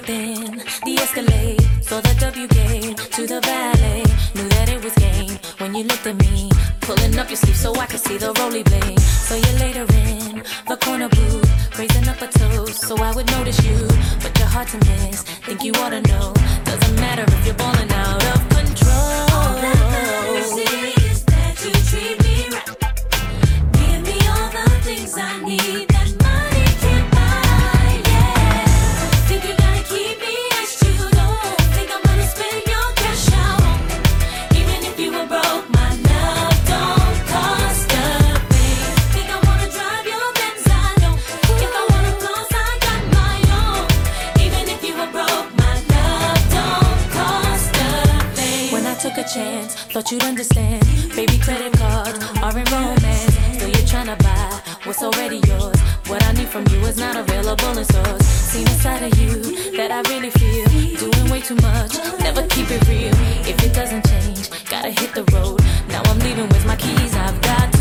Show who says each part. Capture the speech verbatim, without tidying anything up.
Speaker 1: up in the Escalade, saw the W game to the ballet. Knew that it was game when you looked at me, pulling up your sleeve so I could see the roly bling. So you later in the corner booth, raising up a toast so I would notice you, but you're hard to miss. Think you ought to know, doesn't matter if you're balling out of control.
Speaker 2: All that matters is that you treat me right. Give me all the things I need that money can't buy. Yeah, think you gotta keep me as you don't think I'm gonna spend your cash out on me. Even if you were broke, my love don't cost a thing. Think I wanna drive your Benz, I know. If I wanna floss, I got my own. Even if you were broke, my love don't cost a thing.
Speaker 1: When I took a chance, thought you'd understand. Baby, credit cards are in romance. So you're trying to buy what's already yours. What I need from you is not available in stores. Seen a side of you that I really feel. Doing way too much, never keep it real. If it doesn't change, gotta hit the road. Now I'm leaving with my keys, I've got to